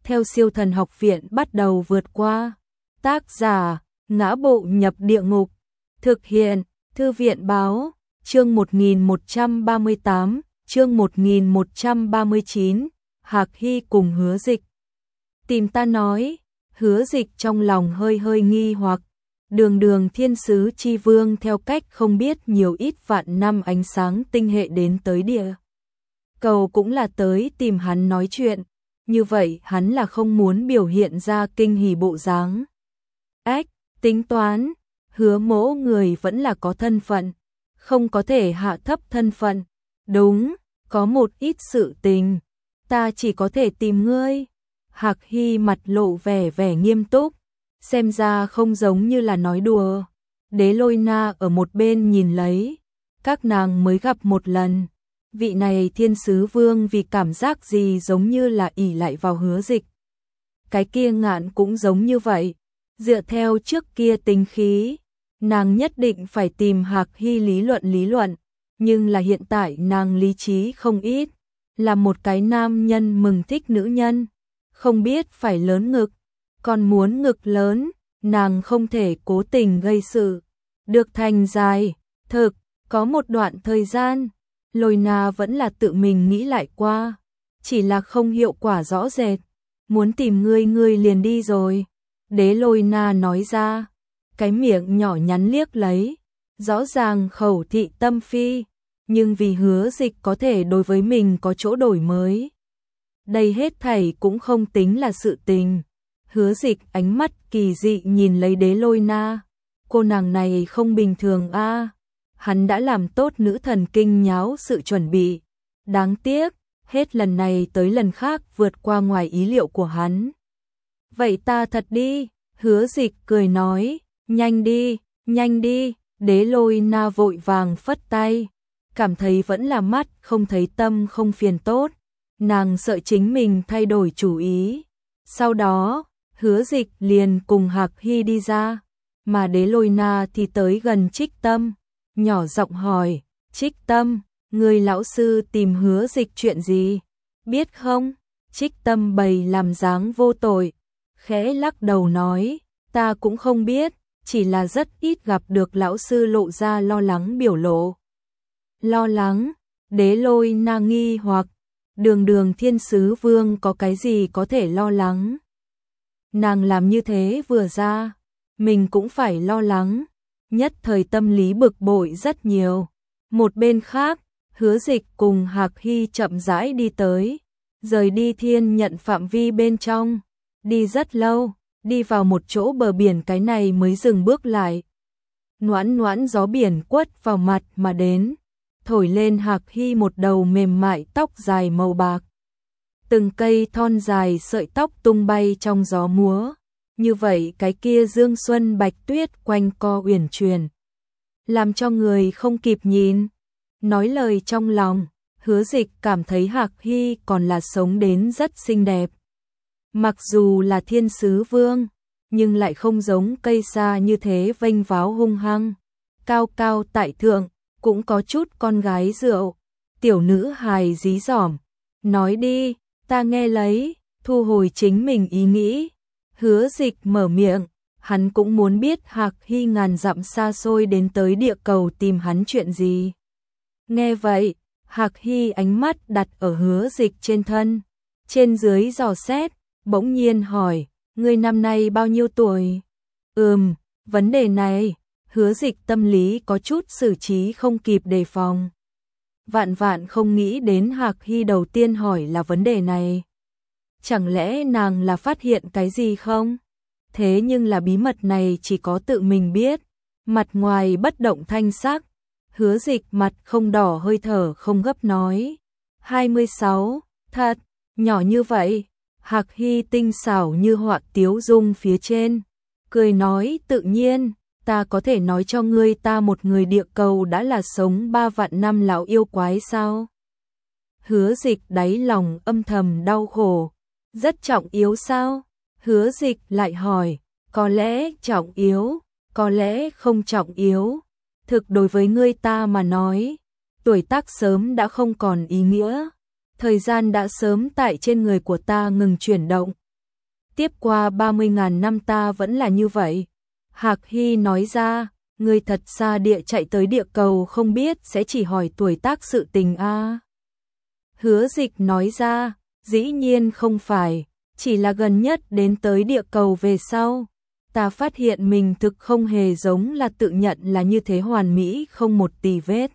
theo Siêu Thần Học Viện bắt đầu vượt qua. Tác giả: Ngã Bộ Nhập Địa Ngục. Thực hiện: Thư viện báo. Chương 1138, chương 1139, Hạc Hy cùng Hứa Dịch. Tìm ta nói, Hứa Dịch trong lòng hơi hơi nghi hoặc, đường thiên sứ chi vương theo cách không biết nhiều ít vạn năm ánh sáng tinh hệ đến tới địa cầu cũng là tới tìm hắn nói chuyện, như vậy hắn là không muốn biểu hiện ra kinh hỉ bộ dáng. Ách, tính toán, Hứa mỗ người vẫn là có thân phận, không có thể hạ thấp thân phận. Đúng, có một ít sự tình, ta chỉ có thể tìm ngươi. Hạc Hy mặt lộ vẻ nghiêm túc, xem ra không giống như là nói đùa. Đế Lôi Na ở một bên nhìn lấy, các nàng mới gặp một lần. Vị này thiên sứ vương vì cảm giác gì giống như là ỷ lại vào Hứa Dịch. Cái kia Ngạn cũng giống như vậy, dựa theo trước kia tính khí, nàng nhất định phải tìm Hạc Hy lý luận, nhưng là hiện tại nàng lý trí không ít, là một cái nam nhân mừng thích nữ nhân, không biết phải lớn ngực, còn muốn ngực lớn, nàng không thể cố tình gây sự. Được thành dài, thực, có một đoạn thời gian, Lôi Na vẫn là tự mình nghĩ lại qua, chỉ là không hiệu quả rõ rệt, muốn tìm ngươi liền đi rồi. Đế Lôi Na nói ra, cái miệng nhỏ nhắn liếc lấy, rõ ràng khẩu thị tâm phi, nhưng vì Hứa Dịch có thể đối với mình có chỗ đổi mới. Đây hết thảy cũng không tính là sự tình. Hứa Dịch ánh mắt kỳ dị nhìn lấy Đế Lôi Na, cô nàng này không bình thường a. Hắn đã làm tốt nữ thần kinh nháo sự chuẩn bị, đáng tiếc, hết lần này tới lần khác vượt qua ngoài ý liệu của hắn. Vậy ta thật đi, Hứa Dịch cười nói, nhanh đi, Đế Lôi Na vội vàng phất tay, cảm thấy vẫn là mắt không thấy tâm không phiền tốt, nàng sợ chính mình thay đổi chủ ý. Sau đó, Hứa Dịch liền cùng Hạc Hy đi ra, mà Đế Lôi Na thì tới gần Trích Tâm, nhỏ giọng hỏi, Trích Tâm, người lão sư tìm Hứa Dịch chuyện gì, biết không? Trích Tâm bày làm dáng vô tội, khẽ lắc đầu nói, ta cũng không biết, chỉ là rất ít gặp được lão sư lộ ra lo lắng biểu lộ. Lo lắng? Đế Lôi Na nghi hoặc, đường thiên sứ vương có cái gì có thể lo lắng? Nàng làm như thế vừa ra, mình cũng phải lo lắng, nhất thời tâm lý bực bội rất nhiều. Một bên khác, Hứa Dịch cùng Hạc Hy chậm rãi đi tới, rời đi thiên nhận phạm vi bên trong, đi rất lâu, đi vào một chỗ bờ biển cái này mới dừng bước lại. Noãn gió biển quất vào mặt mà đến, thổi lên Hạc Hy một đầu mềm mại tóc dài màu bạc. Từng cây thon dài sợi tóc tung bay trong gió múa, như vậy cái kia dương xuân bạch tuyết quanh co uyển chuyển, làm cho người không kịp nhìn. Nói lời trong lòng, Hứa Dịch cảm thấy Hạc Hy còn là sống đến rất xinh đẹp. Mặc dù là thiên sứ vương, nhưng lại không giống cây sa như thế vênh váo hung hăng, cao cao tại thượng, cũng có chút con gái rượu. Tiểu nữ hài dí dỏm, nói đi, ta nghe lấy, thu hồi chính mình ý nghĩ. Hứa Dịch mở miệng, hắn cũng muốn biết Hạc Hy ngàn dặm xa xôi đến tới địa cầu tìm hắn chuyện gì. Nghe vậy, Hạc Hy ánh mắt đặt ở Hứa Dịch trên thân, trên dưới dò xét, bỗng nhiên hỏi, ngươi năm nay bao nhiêu tuổi? Vấn đề này, Hứa Dịch tâm lý có chút xử trí không kịp đề phòng. Vạn không nghĩ đến Hạc Hy đầu tiên hỏi là vấn đề này. Chẳng lẽ nàng là phát hiện cái gì không? Thế nhưng là bí mật này chỉ có tự mình biết. Mặt ngoài bất động thanh sắc, Hứa Dịch mặt không đỏ hơi thở không gấp nói. 26, thật, nhỏ như vậy. Hạc Hy tinh xảo như họa tiếu dung phía trên, cười nói tự nhiên, ta có thể nói cho ngươi ta một người địa cầu đã là sống 3 vạn năm lão yêu quái sao? Hứa Dịch đáy lòng âm thầm đau khổ, rất trọng yếu sao? Hứa Dịch lại hỏi, có lẽ trọng yếu, có lẽ không trọng yếu. Thực đối với ngươi ta mà nói, tuổi tác sớm đã không còn ý nghĩa. Thời gian đã sớm tại trên người của ta ngừng chuyển động, tiếp qua 30.000 năm ta vẫn là như vậy. Hạc Hy nói ra, ngươi thật xa địa chạy tới địa cầu không biết sẽ chỉ hỏi tuổi tác sự tình a. Hứa Dịch nói ra, dĩ nhiên không phải, chỉ là gần nhất đến tới địa cầu về sau. Ta phát hiện mình thực không hề giống là tự nhận là như thế hoàn mỹ không một tì vết.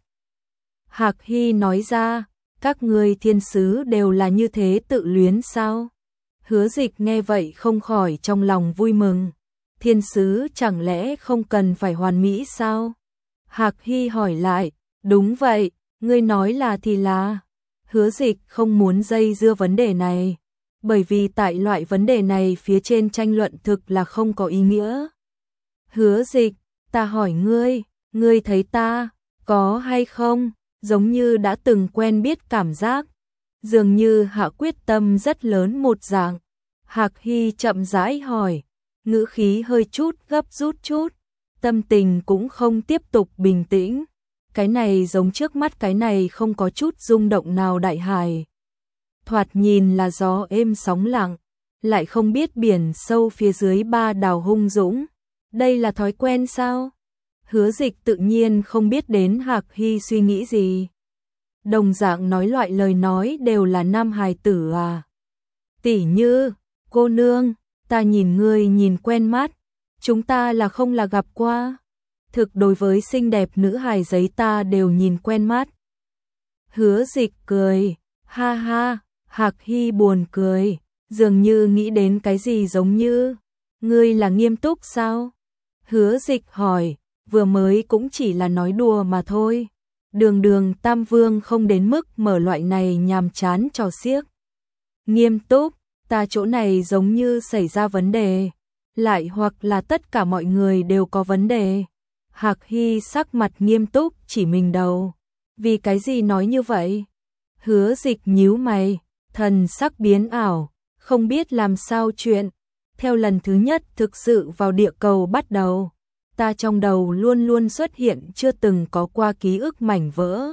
Hạc Hy nói ra, các ngươi thiên sứ đều là như thế tự luyến sao? Hứa Dịch nghe vậy không khỏi trong lòng vui mừng. Thiên sứ chẳng lẽ không cần phải hoàn mỹ sao? Hạc Hy hỏi lại, đúng vậy, ngươi nói là thì là. Hứa Dịch không muốn dây dưa vấn đề này, bởi vì tại loại vấn đề này phía trên tranh luận thực là không có ý nghĩa. Hứa Dịch, ta hỏi ngươi thấy ta, có hay không, giống như đã từng quen biết cảm giác, dường như hạ quyết tâm rất lớn một dạng. Hạc Hy chậm rãi hỏi, ngữ khí hơi chút gấp rút chút, tâm tình cũng không tiếp tục bình tĩnh. Cái này giống trước mắt cái này không có chút rung động nào đại hải. Thoạt nhìn là gió êm sóng lặng, lại không biết biển sâu phía dưới ba đào hung dũng. Đây là thói quen sao? Hứa Dịch tự nhiên không biết đến Hạc Hy suy nghĩ gì. Đồng dạng nói loại lời nói đều là nam hài tử à. Tỉ như, cô nương, ta nhìn ngươi nhìn quen mắt, chúng ta là không là gặp qua. Thực đối với xinh đẹp nữ hài giấy ta đều nhìn quen mắt. Hứa Dịch cười, ha ha, Hạc Hy buồn cười, dường như nghĩ đến cái gì giống như, ngươi là nghiêm túc sao? Hứa Dịch hỏi, vừa mới cũng chỉ là nói đùa mà thôi. Đường Tam Vương không đến mức mở loại này nhàm chán trò xiếc. Nghiêm túc, ta chỗ này giống như xảy ra vấn đề, lại hoặc là tất cả mọi người đều có vấn đề. Hạc Hy sắc mặt nghiêm túc chỉ mình đầu. Vì cái gì nói như vậy? Hứa Dịch nhíu mày, thần sắc biến ảo, không biết làm sao chuyện. Theo lần thứ nhất thực sự vào địa cầu bắt đầu, ta trong đầu luôn luôn xuất hiện chưa từng có qua ký ức mảnh vỡ.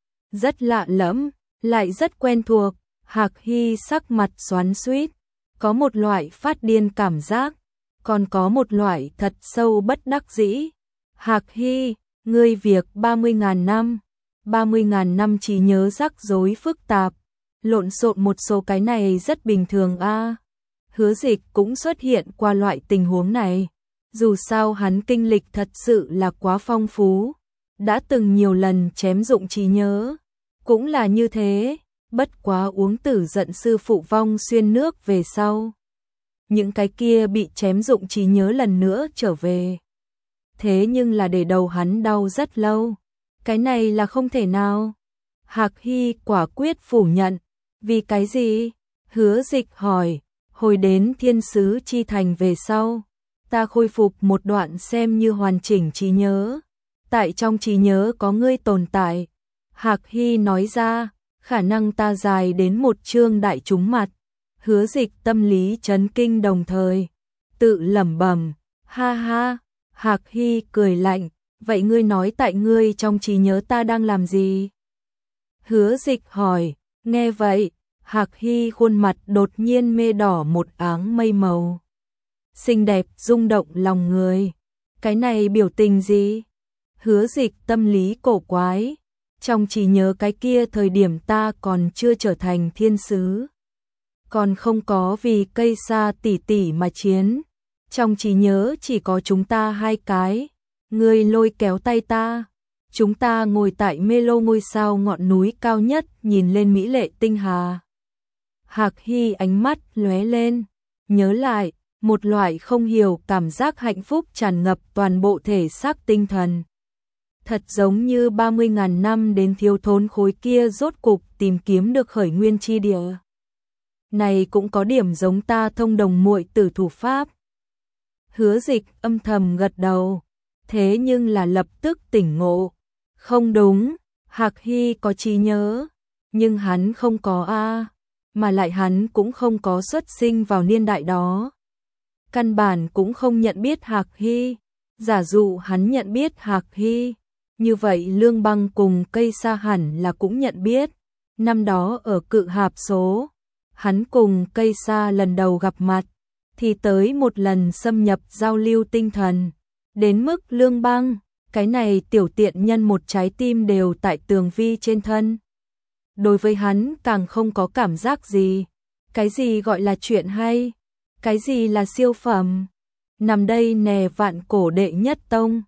Rất lạ lẫm, lại rất quen thuộc. Hạc Hy sắc mặt xoắn xuýt, có một loại phát điên cảm giác, còn có một loại thật sâu bất đắc dĩ. Hạc Hy, ngươi việc 30.000 năm, 30.000 năm trí nhớ rắc rối phức tạp, lộn xộn một số cái này rất bình thường a. Hứa Dịch cũng xuất hiện qua loại tình huống này, dù sao hắn kinh lịch thật sự là quá phong phú, đã từng nhiều lần chém dụng trí nhớ, cũng là như thế, bất quá uống tử giận sư phụ vong xuyên nước về sau. Những cái kia bị chém dụng trí nhớ lần nữa trở về. Thế nhưng là để đầu hắn đau rất lâu. Cái này là không thể nào. Hạc Hy quả quyết phủ nhận. Vì cái gì? Hứa Dịch hỏi. Hồi đến thiên sứ chi thành về sau, ta khôi phục một đoạn xem như hoàn chỉnh trí nhớ. Tại trong trí nhớ có ngươi tồn tại. Hạc Hy nói ra, khả năng ta dài đến một chương đại chúng mặt. Hứa Dịch tâm lý chấn kinh đồng thời, tự lẩm bẩm, ha ha. Hạc Hy cười lạnh, vậy ngươi nói tại ngươi trong trí nhớ ta đang làm gì? Hứa Dịch hỏi, nghe vậy, Hạc Hy khuôn mặt đột nhiên mê đỏ một áng mây màu. Xinh đẹp rung động lòng người. Cái này biểu tình gì? Hứa Dịch tâm lý cổ quái. Trong trí nhớ cái kia thời điểm ta còn chưa trở thành thiên sứ, còn không có vì cây sa tỷ tỷ mà chiến. Trong trí nhớ chỉ có chúng ta hai cái. Ngươi lôi kéo tay ta, chúng ta ngồi tại mê lô ngôi sao ngọn núi cao nhất nhìn lên mỹ lệ tinh hà. Hạc Hy ánh mắt lóe lên, nhớ lại, một loại không hiểu cảm giác hạnh phúc tràn ngập toàn bộ thể xác tinh thần. Thật giống như 30.000 năm đến thiếu thốn khối kia rốt cục tìm kiếm được khởi nguyên chi địa. Này cũng có điểm giống ta thông đồng muội tử thủ pháp. Hứa Dịch âm thầm gật đầu, thế nhưng là lập tức tỉnh ngộ. Không đúng, Hạc Hy có trí nhớ, nhưng hắn không có a, mà lại hắn cũng không có xuất sinh vào niên đại đó. Căn bản cũng không nhận biết Hạc Hy, giả dụ hắn nhận biết Hạc Hy, như vậy Lương Băng cùng cây sa hẳn là cũng nhận biết. Năm đó ở Cự Hạp số, hắn cùng cây sa lần đầu gặp mặt, thì tới một lần xâm nhập giao lưu tinh thần. Đến mức Lương Băng, cái này tiểu tiện nhân một trái tim đều tại Tường Vi trên thân. Đối với hắn càng không có cảm giác gì. Cái gì gọi là chuyện hay? Cái gì là siêu phẩm? Nằm đây nè vạn cổ đệ nhất tông.